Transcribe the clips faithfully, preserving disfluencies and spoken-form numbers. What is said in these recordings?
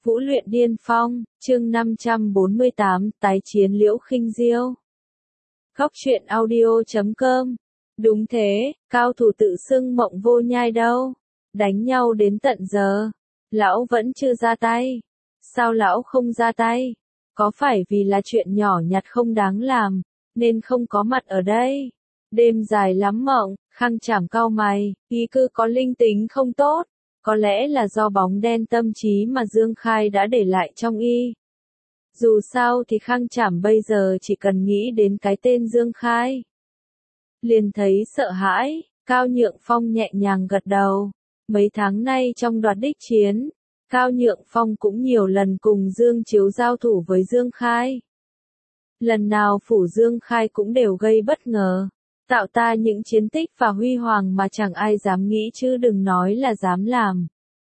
Vũ luyện điên phong, chương năm trăm bốn mươi tám, tái chiến Liễu Khinh Diêu. Góc truyện audio chấm com. Đúng thế, cao thủ tự xưng Mộng Vô Nhai đâu? Đánh nhau đến tận giờ, lão vẫn chưa ra tay. Sao lão không ra tay? Có phải vì là chuyện nhỏ nhặt không đáng làm, nên không có mặt ở đây? Đêm dài lắm mộng, Khang Trảm cau mày, ý cứ có linh tính không tốt. Có lẽ là do bóng đen tâm trí mà Dương Khai đã để lại trong y. Dù sao thì Khang Trảm bây giờ chỉ cần nghĩ đến cái tên Dương Khai. Liền thấy sợ hãi, Cao Nhượng Phong nhẹ nhàng gật đầu. Mấy tháng nay trong đoạt đích chiến, Cao Nhượng Phong cũng nhiều lần cùng Dương Chiếu giao thủ với Dương Khai. Lần nào phủ Dương Khai cũng đều gây bất ngờ, tạo ta những chiến tích và huy hoàng mà chẳng ai dám nghĩ chứ đừng nói là dám làm.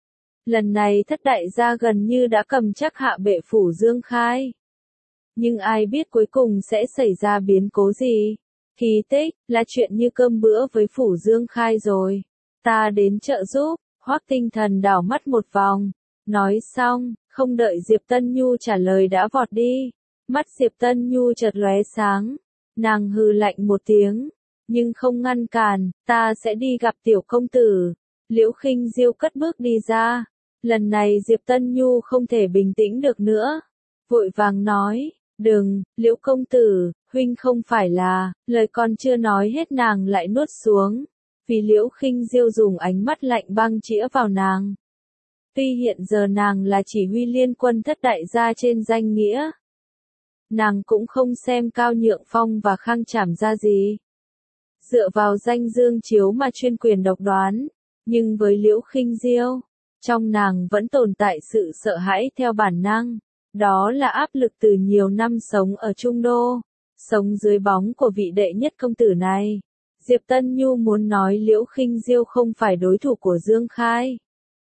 Lần này thất đại gia gần như đã cầm chắc hạ bệ phủ Dương Khai. Nhưng ai biết cuối cùng sẽ xảy ra biến cố gì? Kỳ tích, là chuyện như cơm bữa với phủ Dương Khai rồi. Ta đến trợ giúp, Hoắc Tinh Thần đảo mắt một vòng. Nói xong, không đợi Diệp Tân Nhu trả lời đã vọt đi. Mắt Diệp Tân Nhu chợt lóe sáng. Nàng hừ lạnh một tiếng. Nhưng không ngăn cản, ta sẽ đi gặp tiểu công tử. Liễu Khinh Diêu cất bước đi ra. Lần này Diệp Tân Nhu không thể bình tĩnh được nữa. Vội vàng nói, đừng, Liễu công tử, huynh không phải là, lời còn chưa nói hết nàng lại nuốt xuống. Vì Liễu Khinh Diêu dùng ánh mắt lạnh băng chĩa vào nàng. Tuy hiện giờ nàng là chỉ huy liên quân thất đại gia trên danh nghĩa. Nàng cũng không xem Cao Nhượng Phong và Khang Trảm ra gì. Dựa vào danh Dương Chiếu mà chuyên quyền độc đoán, nhưng với Liễu Khinh Diêu, trong nàng vẫn tồn tại sự sợ hãi theo bản năng, đó là áp lực từ nhiều năm sống ở Trung Đô, sống dưới bóng của vị đệ nhất công tử này. Diệp Tân Nhu muốn nói Liễu Khinh Diêu không phải đối thủ của Dương Khai.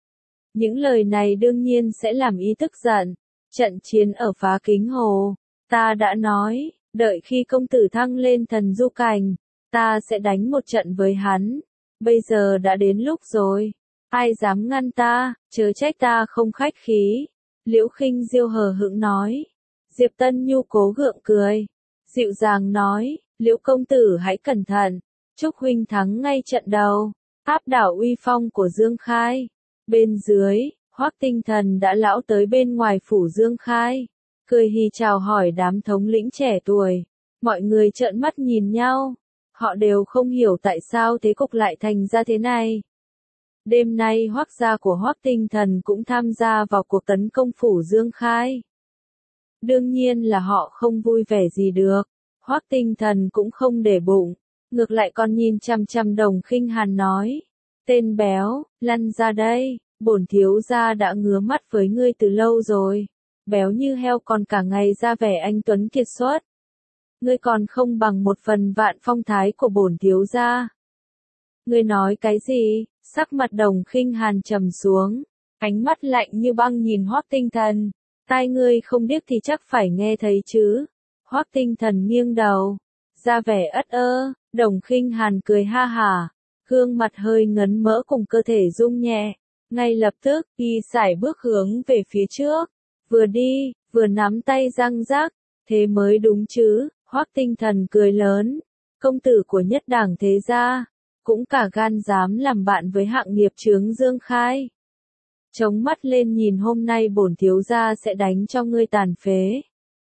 Những lời này đương nhiên sẽ làm y tức giận. Trận chiến ở Phá Kính Hồ, ta đã nói, đợi khi công tử thăng lên thần du cảnh, ta sẽ đánh một trận với hắn. Bây giờ đã đến lúc rồi. Ai dám ngăn ta, chớ trách ta không khách khí. Liễu Khinh Diêu hờ hững nói. Diệp Tân Nhu cố gượng cười. Dịu dàng nói, Liễu công tử hãy cẩn thận. Chúc huynh thắng ngay trận đầu. Áp đảo uy phong của Dương Khai. Bên dưới, Hoắc Tinh Thần đã lão tới bên ngoài phủ Dương Khai. Cười hì chào hỏi đám thống lĩnh trẻ tuổi. Mọi người trợn mắt nhìn nhau. Họ đều không hiểu tại sao thế cục lại thành ra thế này. Đêm nay Hoắc gia của Hoắc Tinh Thần cũng tham gia vào cuộc tấn công phủ Dương Khai. Đương nhiên là họ không vui vẻ gì được. Hoắc Tinh Thần cũng không để bụng, ngược lại còn nhìn chằm chằm Đồng Khinh Hàn nói. Tên béo, lăn ra đây, bổn thiếu gia đã ngứa mắt với ngươi từ lâu rồi. Béo như heo còn cả ngày ra vẻ anh tuấn kiệt xuất. Ngươi còn không bằng một phần vạn phong thái của bổn thiếu gia. Ngươi nói cái gì? Sắc mặt Đồng Khinh Hàn trầm xuống, ánh mắt lạnh như băng nhìn Hoắc Tinh Thần. Tai ngươi không điếc thì chắc phải nghe thấy chứ? Hoắc Tinh Thần nghiêng đầu, ra vẻ ất ơ. Đồng Khinh Hàn cười ha hả, gương mặt hơi ngấn mỡ cùng cơ thể rung nhẹ. Ngay lập tức, y sải bước hướng về phía trước, vừa đi, vừa nắm tay răng rắc. Thế mới đúng chứ? Hoắc Tinh Thần cười lớn, công tử của nhất đảng thế gia, cũng cả gan dám làm bạn với hạng nghiệp chướng Dương Khai. Chống mắt lên nhìn hôm nay bổn thiếu gia sẽ đánh cho ngươi tàn phế.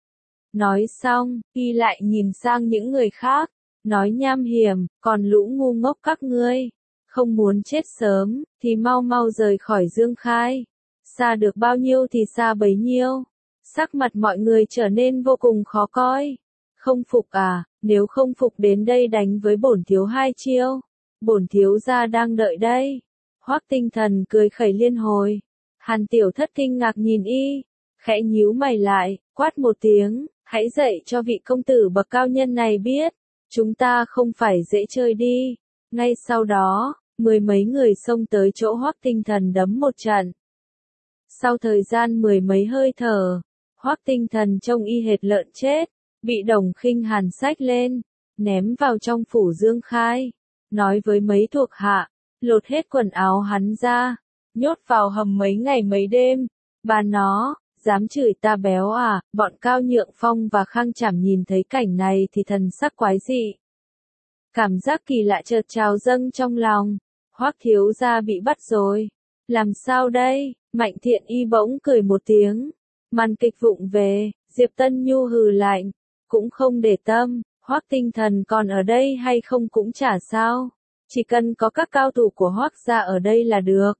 Nói xong, y lại nhìn sang những người khác, nói nham hiểm, còn lũ ngu ngốc các ngươi, không muốn chết sớm, thì mau mau rời khỏi Dương Khai. Xa được bao nhiêu thì xa bấy nhiêu. Sắc mặt mọi người trở nên vô cùng khó coi. Không phục à, nếu không phục đến đây đánh với bổn thiếu hai chiêu. Bổn thiếu gia đang đợi đây. Hoắc Tinh Thần cười khẩy liên hồi. Hàn Tiểu Thất kinh ngạc nhìn y, khẽ nhíu mày lại, quát một tiếng, hãy dạy cho vị công tử bậc cao nhân này biết, chúng ta không phải dễ chơi đi. Ngay sau đó, mười mấy người xông tới chỗ Hoắc Tinh Thần đấm một trận. Sau thời gian mười mấy hơi thở, Hoắc Tinh Thần trông y hệt lợn chết, bị Đồng Khinh Hàn xách lên, ném vào trong phủ Dương Khai. Nói với mấy thuộc hạ, lột hết quần áo hắn ra, nhốt vào hầm mấy ngày mấy đêm, Bà nó, dám chửi ta béo à, bọn Cao Nhượng Phong và Khang Trảm nhìn thấy cảnh này thì thần sắc quái dị. Cảm giác kỳ lạ chợt trào dâng trong lòng, Hoắc thiếu gia bị bắt rồi. Làm sao đây? Mạnh Thiện Y bỗng cười một tiếng. Màn kịch vụng về, Diệp Tân Nhu hừ lạnh, cũng không để tâm, Hoắc Tinh Thần còn ở đây hay không cũng chả sao. Chỉ cần có các cao thủ của Hoắc gia ở đây là được.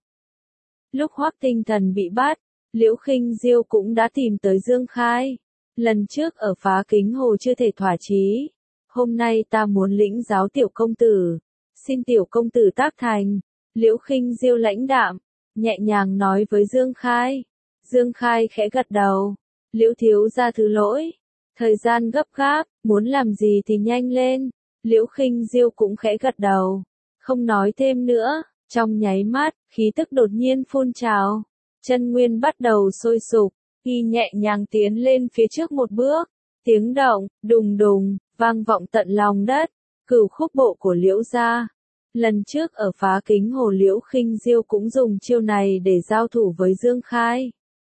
Lúc Hoắc Tinh Thần bị bắt, Liễu Khinh Diêu cũng đã tìm tới Dương Khai. Lần trước ở Phá Kính Hồ chưa thể thỏa chí. Hôm nay ta muốn lĩnh giáo tiểu công tử. Xin tiểu công tử tác thành. Liễu Khinh Diêu lãnh đạm, nhẹ nhàng nói với Dương Khai. Dương Khai khẽ gật đầu. Liễu thiếu gia thứ lỗi. Thời gian gấp gáp, muốn làm gì thì nhanh lên. Liễu Khinh Diêu cũng khẽ gật đầu. Không nói thêm nữa, trong nháy mắt, khí tức đột nhiên phun trào. Chân nguyên bắt đầu sôi sục, y nhẹ nhàng tiến lên phía trước một bước. Tiếng động, đùng đùng, vang vọng tận lòng đất. Cửu khúc bộ của Liễu gia. Lần trước ở Phá Kính Hồ Liễu Khinh Diêu cũng dùng chiêu này để giao thủ với Dương Khai.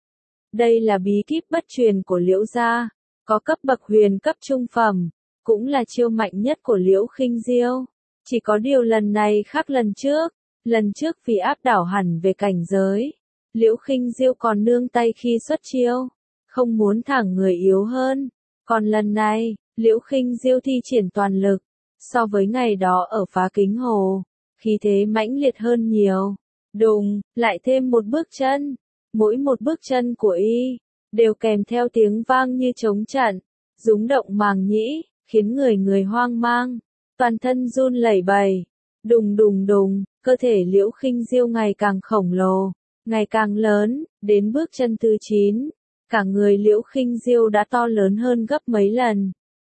Đây là bí kíp bất truyền của Liễu gia, có cấp bậc huyền cấp trung phẩm, cũng là chiêu mạnh nhất của Liễu Khinh Diêu. Chỉ có điều lần này khác lần trước, lần trước vì áp đảo hẳn về cảnh giới, Liễu Khinh Diêu còn nương tay khi xuất chiêu, không muốn thẳng người yếu hơn. Còn lần này, Liễu Khinh Diêu thi triển toàn lực, so với ngày đó ở Phá Kính Hồ, khí thế mãnh liệt hơn nhiều. Đùng, lại thêm một bước chân. Mỗi một bước chân của y, đều kèm theo tiếng vang như trống trận, rúng động màng nhĩ, khiến người người hoang mang, toàn thân run lẩy bẩy. Đùng đùng đùng, cơ thể Liễu Khinh Diêu ngày càng khổng lồ, ngày càng lớn, đến bước chân thứ chín, cả người Liễu Khinh Diêu đã to lớn hơn gấp mấy lần.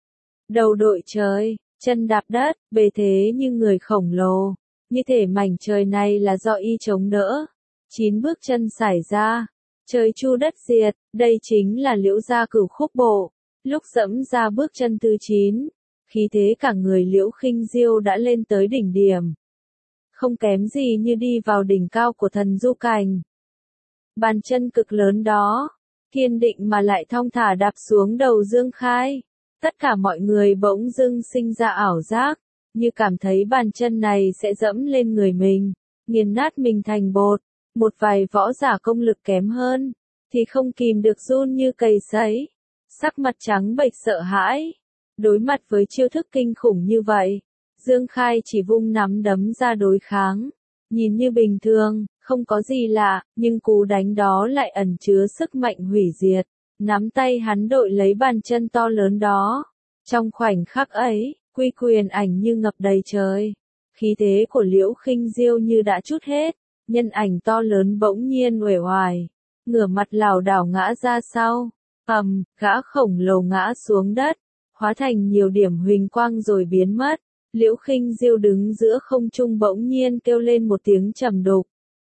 Đầu đội trời, chân đạp đất, bề thế như người khổng lồ, như thể mảnh trời này là do y chống đỡ. Chín bước chân xảy ra, trời chu đất diệt, đây chính là Liễu gia cửu khúc bộ. Lúc dẫm ra bước chân thứ chín, khí thế cả người Liễu Khinh Diêu đã lên tới đỉnh điểm. Không kém gì như đi vào đỉnh cao của thần du cảnh. Bàn chân cực lớn đó, kiên định mà lại thong thả đạp xuống đầu Dương Khai. Tất cả mọi người bỗng dưng sinh ra ảo giác, như cảm thấy bàn chân này sẽ dẫm lên người mình, nghiền nát mình thành bột. Một vài võ giả công lực kém hơn, thì không kìm được run như cầy sấy, sắc mặt trắng bệch sợ hãi. Đối mặt với chiêu thức kinh khủng như vậy, Dương Khai chỉ vung nắm đấm ra đối kháng, nhìn như bình thường, không có gì lạ, nhưng cú đánh đó lại ẩn chứa sức mạnh hủy diệt. Nắm tay hắn đội lấy bàn chân to lớn đó. Trong khoảnh khắc ấy, quy quyền ảnh như ngập đầy trời. Khí thế của Liễu Khinh Diêu như đã trút hết. Nhân ảnh to lớn bỗng nhiên uể oải, ngửa mặt lảo đảo ngã ra sau, ầm, gã khổng lồ ngã xuống đất, hóa thành nhiều điểm huỳnh quang rồi biến mất. Liễu Khinh Diêu đứng giữa không trung bỗng nhiên kêu lên một tiếng trầm đục,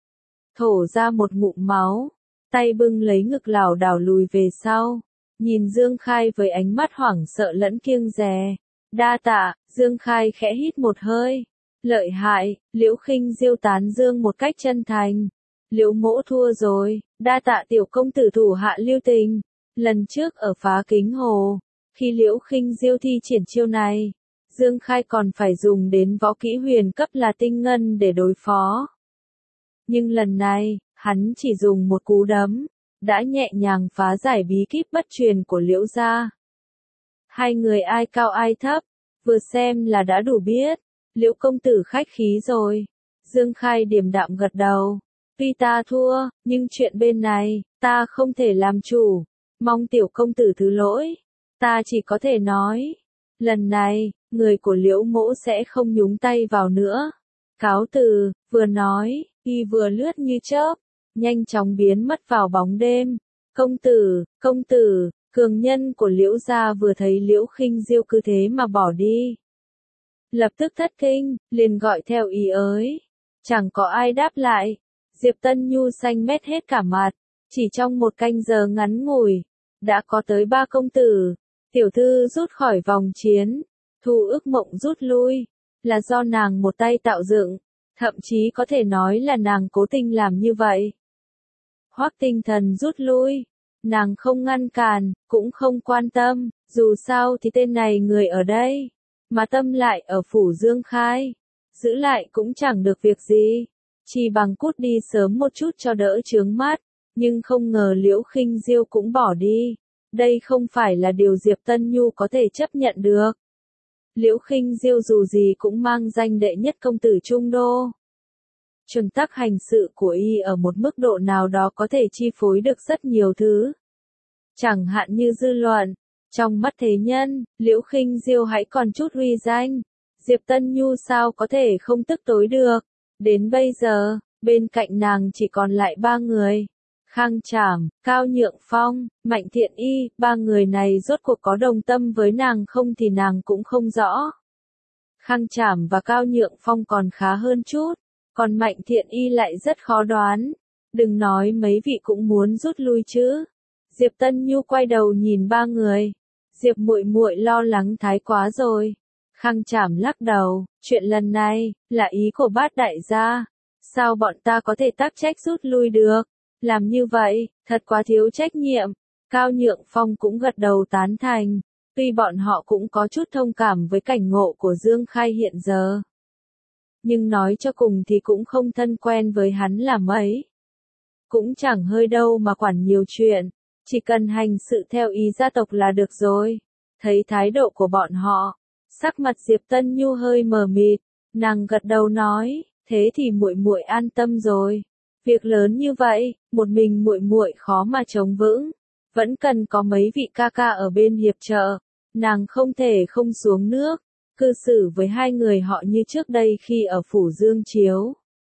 thổ ra một ngụm máu, tay bưng lấy ngực lảo đảo lùi về sau, nhìn Dương Khai với ánh mắt hoảng sợ lẫn kiêng dè. Đa tạ, Dương Khai khẽ hít một hơi. Lợi hại, Liễu Khinh Diêu tán dương một cách chân thành. Liễu mỗ thua rồi, đa tạ tiểu công tử thủ hạ lưu tình. Lần trước ở Phá Kính Hồ, khi Liễu Khinh Diêu thi triển chiêu này, Dương Khai còn phải dùng đến võ kỹ huyền cấp là tinh ngân để đối phó. Nhưng lần này, hắn chỉ dùng một cú đấm, đã nhẹ nhàng phá giải bí kíp bất truyền của Liễu gia. Hai người ai cao ai thấp, vừa xem là đã đủ biết. Liễu công tử khách khí rồi. Dương Khai điềm đạm gật đầu. Tuy ta thua, nhưng chuyện bên này, ta không thể làm chủ. Mong tiểu công tử thứ lỗi. Ta chỉ có thể nói. Lần này, người của Liễu mỗ sẽ không nhúng tay vào nữa. Cáo từ, vừa nói, y vừa lướt như chớp, nhanh chóng biến mất vào bóng đêm. Công tử, công tử, cường nhân của Liễu gia vừa thấy Liễu Khinh Diêu cứ thế mà bỏ đi. Lập tức thất kinh, liền gọi theo ý ới. Chẳng có ai đáp lại. Diệp Tân Nhu xanh mét hết cả mặt. Chỉ trong một canh giờ ngắn ngủi, đã có tới ba công tử. Tiểu thư rút khỏi vòng chiến. Thu ước mộng rút lui. Là do nàng một tay tạo dựng. Thậm chí có thể nói là nàng cố tình làm như vậy. Hoắc Tinh Thần rút lui. Nàng không ngăn cản, cũng không quan tâm, dù sao thì tên này người ở đây, mà tâm lại ở phủ Dương Khai. Giữ lại cũng chẳng được việc gì, chỉ bằng cút đi sớm một chút cho đỡ chướng mắt, nhưng không ngờ Liễu Khinh Diêu cũng bỏ đi. Đây không phải là điều Diệp Tân Nhu có thể chấp nhận được. Liễu Khinh Diêu dù gì cũng mang danh đệ nhất công tử Trung Đô. Chuẩn tắc hành sự của y ở một mức độ nào đó có thể chi phối được rất nhiều thứ. Chẳng hạn như dư luận, trong mắt thế nhân, Liễu Khinh Diêu hãy còn chút uy danh. Diệp Tân Nhu sao có thể không tức tối được. Đến bây giờ, bên cạnh nàng chỉ còn lại ba người. Khang Trảm, Cao Nhượng Phong, Mạnh Thiện Y, ba người này rốt cuộc có đồng tâm với nàng không thì nàng cũng không rõ. Khang Trảm và Cao Nhượng Phong còn khá hơn chút, còn Mạnh Thiện Y lại rất khó đoán. Đừng nói mấy vị cũng muốn rút lui chứ. Diệp Tân Nhu quay đầu nhìn ba người. Diệp muội muội lo lắng thái quá rồi. Khang Trảm lắc đầu, chuyện lần này là ý của Bát đại gia, sao bọn ta có thể tác trách rút lui được? Làm như vậy, thật quá thiếu trách nhiệm. Cao Nhượng Phong cũng gật đầu tán thành, tuy bọn họ cũng có chút thông cảm với cảnh ngộ của Dương Khai hiện giờ. Nhưng nói cho cùng thì cũng không thân quen với hắn là mấy. Cũng chẳng hơi đâu mà quản nhiều chuyện, chỉ cần hành sự theo ý gia tộc là được rồi. Thấy thái độ của bọn họ, sắc mặt Diệp Tân Nhu hơi mờ mịt, nàng gật đầu nói, thế thì muội muội an tâm rồi. Việc lớn như vậy, một mình muội muội khó mà chống vững, vẫn cần có mấy vị ca ca ở bên hiệp trợ, nàng không thể không xuống nước, cư xử với hai người họ như trước đây khi ở phủ Dương Chiếu.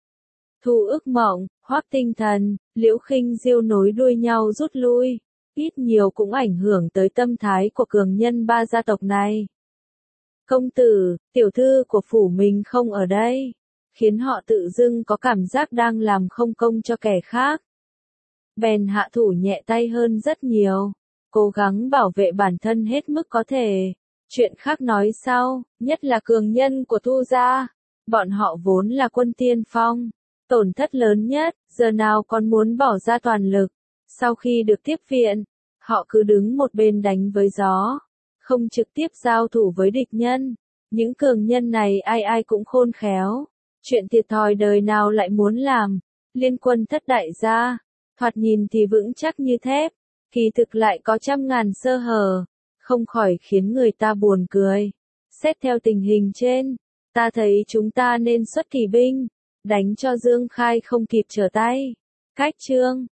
Thu Ước Mộng, Hoắc Tinh Thần, Liễu Khinh Diêu nối đuôi nhau rút lui, ít nhiều cũng ảnh hưởng tới tâm thái của cường nhân ba gia tộc này. Công tử, tiểu thư của phủ mình không ở đây, khiến họ tự dưng có cảm giác đang làm không công cho kẻ khác. Bèn hạ thủ nhẹ tay hơn rất nhiều, cố gắng bảo vệ bản thân hết mức có thể. Chuyện khác nói sau, nhất là cường nhân của Thu gia, bọn họ vốn là quân tiên phong, tổn thất lớn nhất, giờ nào còn muốn bỏ ra toàn lực. Sau khi được tiếp viện, họ cứ đứng một bên đánh với gió, không trực tiếp giao thủ với địch nhân. Những cường nhân này ai ai cũng khôn khéo. Chuyện thiệt thòi đời nào lại muốn làm. Liên quân thất đại gia, thoạt nhìn thì vững chắc như thép, kỳ thực lại có trăm ngàn sơ hở, không khỏi khiến người ta buồn cười. Xét theo tình hình trên, ta thấy chúng ta nên xuất kỵ binh, đánh cho Dương Khai không kịp trở tay. Cách chương